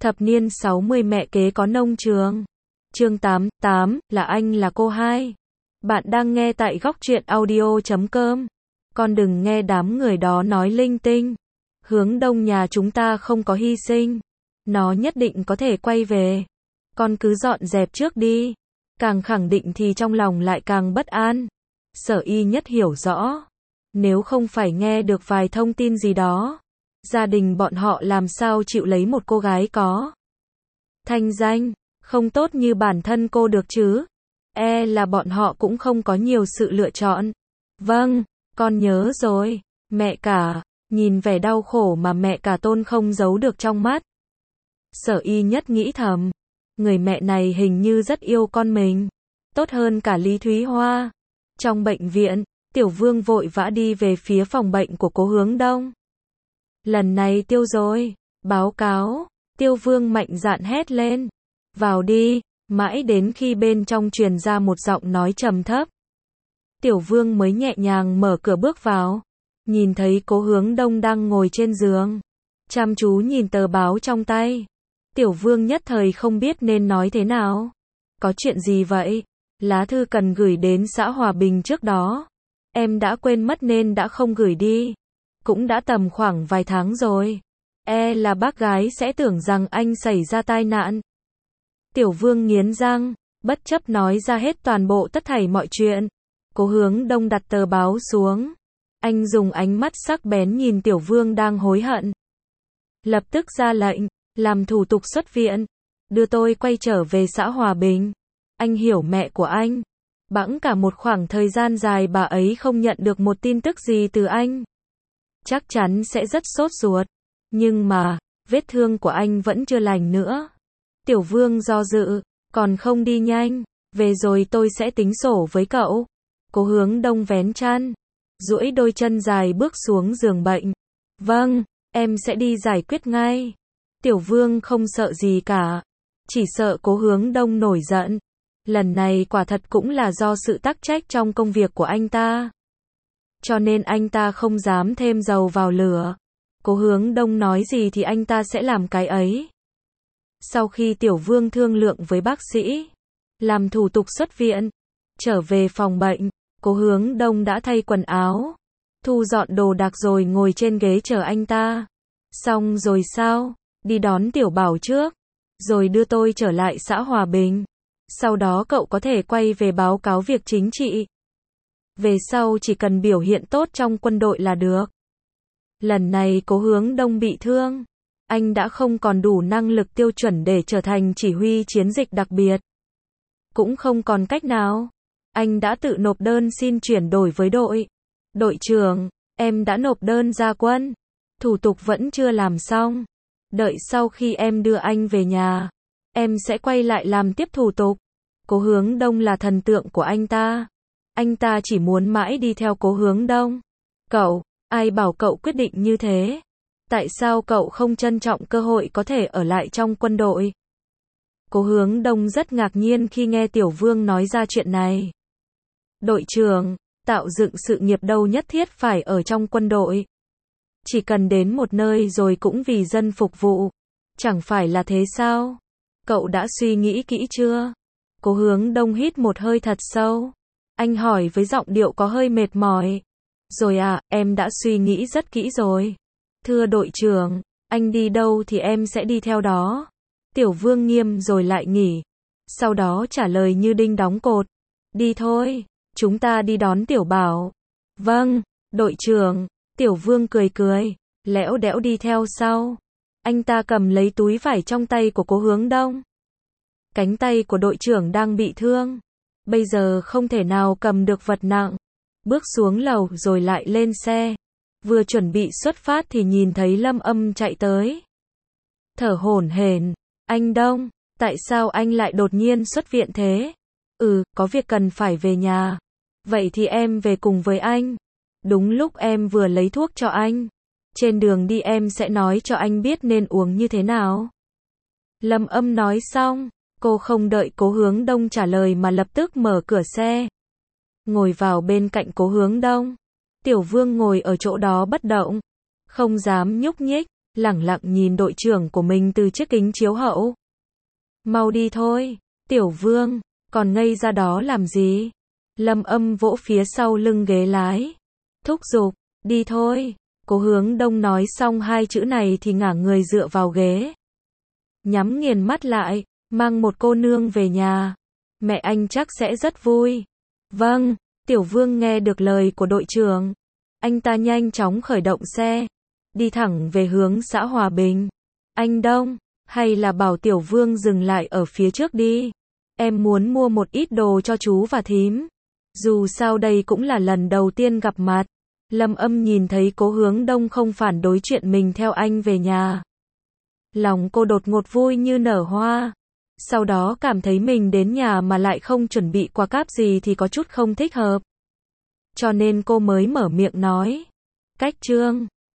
Thập niên 60 mẹ kế có nông trường. Chương 88, là anh là cô hai. Bạn đang nghe tại góc truyện audio.com. Con đừng nghe đám người đó nói linh tinh. Hướng đông nhà chúng ta không có hy sinh. Nó nhất định có thể quay về. Con cứ dọn dẹp trước đi. Càng khẳng định thì trong lòng lại càng bất an. Sở Y Nhất hiểu rõ. Nếu không phải nghe được vài thông tin gì đó, gia đình bọn họ làm sao chịu lấy một cô gái có thanh danh không tốt như bản thân cô được chứ? Là bọn họ cũng không có nhiều sự lựa chọn. Vâng, con nhớ rồi. Mẹ cả, nhìn vẻ đau khổ mà mẹ cả Tôn không giấu được trong mắt. Sở Y Nhất nghĩ thầm, người mẹ này hình như rất yêu con mình, tốt hơn cả Lý Thúy Hoa. Trong bệnh viện, Tiểu Vương vội vã đi về phía phòng bệnh của cố Hướng Đông. Lần này tiêu rồi, báo cáo. Tiêu Vương mạnh dạn hét lên. Vào đi, mãi đến khi bên trong truyền ra một giọng nói trầm thấp. Tiểu Vương mới nhẹ nhàng mở cửa bước vào. Nhìn thấy cố Hướng Đông đang ngồi trên giường, chăm chú nhìn tờ báo trong tay. Tiểu Vương nhất thời không biết nên nói thế nào. Có chuyện gì vậy? Lá thư cần gửi đến xã Hòa Bình trước đó. Em đã quên mất nên đã không gửi đi. Cũng đã tầm khoảng vài tháng rồi. Là bác gái sẽ tưởng rằng anh xảy ra tai nạn. Tiểu Vương nghiến răng, bất chấp nói ra hết toàn bộ tất thảy mọi chuyện. Cố Hướng Đông đặt tờ báo xuống. Anh dùng ánh mắt sắc bén nhìn Tiểu Vương đang hối hận. Lập tức ra lệnh, làm thủ tục xuất viện. Đưa tôi quay trở về xã Hòa Bình. Anh hiểu mẹ của anh. Bẵng cả một khoảng thời gian dài bà ấy không nhận được một tin tức gì từ anh. Chắc chắn sẽ rất sốt ruột. Nhưng mà, vết thương của anh vẫn chưa lành nữa. Tiểu Vương do dự, còn không đi nhanh, về rồi tôi sẽ tính sổ với cậu. Cố Hướng Đông vén chăn, duỗi đôi chân dài bước xuống giường bệnh. Vâng, em sẽ đi giải quyết ngay. Tiểu Vương không sợ gì cả, chỉ sợ Cố Hướng Đông nổi giận. Lần này quả thật cũng là do sự tắc trách trong công việc của anh ta. Cho nên anh ta không dám thêm dầu vào lửa. Cố Hướng Đông nói gì thì anh ta sẽ làm cái ấy. Sau khi Tiểu Vương thương lượng với bác sĩ, làm thủ tục xuất viện, trở về phòng bệnh, Cố Hướng Đông đã thay quần áo, thu dọn đồ đạc rồi ngồi trên ghế chờ anh ta. Xong rồi sao? Đi đón Tiểu Bảo trước, rồi đưa tôi trở lại xã Hòa Bình. Sau đó cậu có thể quay về báo cáo việc chính trị. Về sau chỉ cần biểu hiện tốt trong quân đội là được. Lần này Cố Hướng Đông bị thương. Anh đã không còn đủ năng lực tiêu chuẩn để trở thành chỉ huy chiến dịch đặc biệt. Cũng không còn cách nào. Anh đã tự nộp đơn xin chuyển đổi với đội. Đội trưởng, em đã nộp đơn ra quân. Thủ tục vẫn chưa làm xong. Đợi sau khi em đưa anh về nhà, em sẽ quay lại làm tiếp thủ tục. Cố Hướng Đông là thần tượng của anh ta. Anh ta chỉ muốn mãi đi theo Cố Hướng Đông. Cậu, ai bảo cậu quyết định như thế? Tại sao cậu không trân trọng cơ hội có thể ở lại trong quân đội? Cố Hướng Đông rất ngạc nhiên khi nghe Tiểu Vương nói ra chuyện này. Đội trưởng, tạo dựng sự nghiệp đâu nhất thiết phải ở trong quân đội. Chỉ cần đến một nơi rồi cũng vì dân phục vụ. Chẳng phải là thế sao? Cậu đã suy nghĩ kỹ chưa? Cố Hướng Đông hít một hơi thật sâu. Anh hỏi với giọng điệu có hơi mệt mỏi. Rồi à, em đã suy nghĩ rất kỹ rồi. Thưa đội trưởng, anh đi đâu thì em sẽ đi theo đó. Tiểu Vương nghiêm rồi lại nghỉ. Sau đó trả lời như đinh đóng cột. Đi thôi, chúng ta đi đón Tiểu Bảo. Vâng, đội trưởng. Tiểu Vương cười cười, lẽo đẽo đi theo sau. Anh ta cầm lấy túi vải trong tay của Cố Hướng Đông. Cánh tay của đội trưởng đang bị thương. Bây giờ không thể nào cầm được vật nặng. Bước xuống lầu rồi lại lên xe. Vừa chuẩn bị xuất phát thì nhìn thấy Lâm Âm chạy tới. Thở hổn hển. Anh Đông, tại sao anh lại đột nhiên xuất viện thế? Có việc cần phải về nhà. Vậy thì em về cùng với anh. Đúng lúc em vừa lấy thuốc cho anh. Trên đường đi em sẽ nói cho anh biết nên uống như thế nào. Lâm Âm nói xong, cô không đợi Cố Hướng Đông trả lời mà lập tức mở cửa xe. Ngồi vào bên cạnh Cố Hướng Đông. Tiểu Vương ngồi ở chỗ đó bất động, không dám nhúc nhích. lẳng lặng nhìn đội trưởng của mình từ chiếc kính chiếu hậu. Mau đi thôi, Tiểu Vương, còn ngây ra đó làm gì? Lâm Âm vỗ phía sau lưng ghế lái. Thúc giục, đi thôi. Cố Hướng Đông nói xong hai chữ này thì ngả người dựa vào ghế. Nhắm nghiền mắt lại, mang một cô nương về nhà. Mẹ anh chắc sẽ rất vui. Vâng, Tiểu Vương nghe được lời của đội trưởng. Anh ta nhanh chóng khởi động xe, đi thẳng về hướng xã Hòa Bình. Anh Đông, hay là bảo Tiểu Vương dừng lại ở phía trước đi. Em muốn mua một ít đồ cho chú và thím. Dù sao đây cũng là lần đầu tiên gặp mặt. Lâm Âm nhìn thấy Cố Hướng Đông không phản đối chuyện mình theo anh về nhà. Lòng cô đột ngột vui như nở hoa. Sau đó cảm thấy mình đến nhà mà lại không chuẩn bị quà cáp gì thì có chút không thích hợp. Cho nên cô mới mở miệng nói. Cách Trương.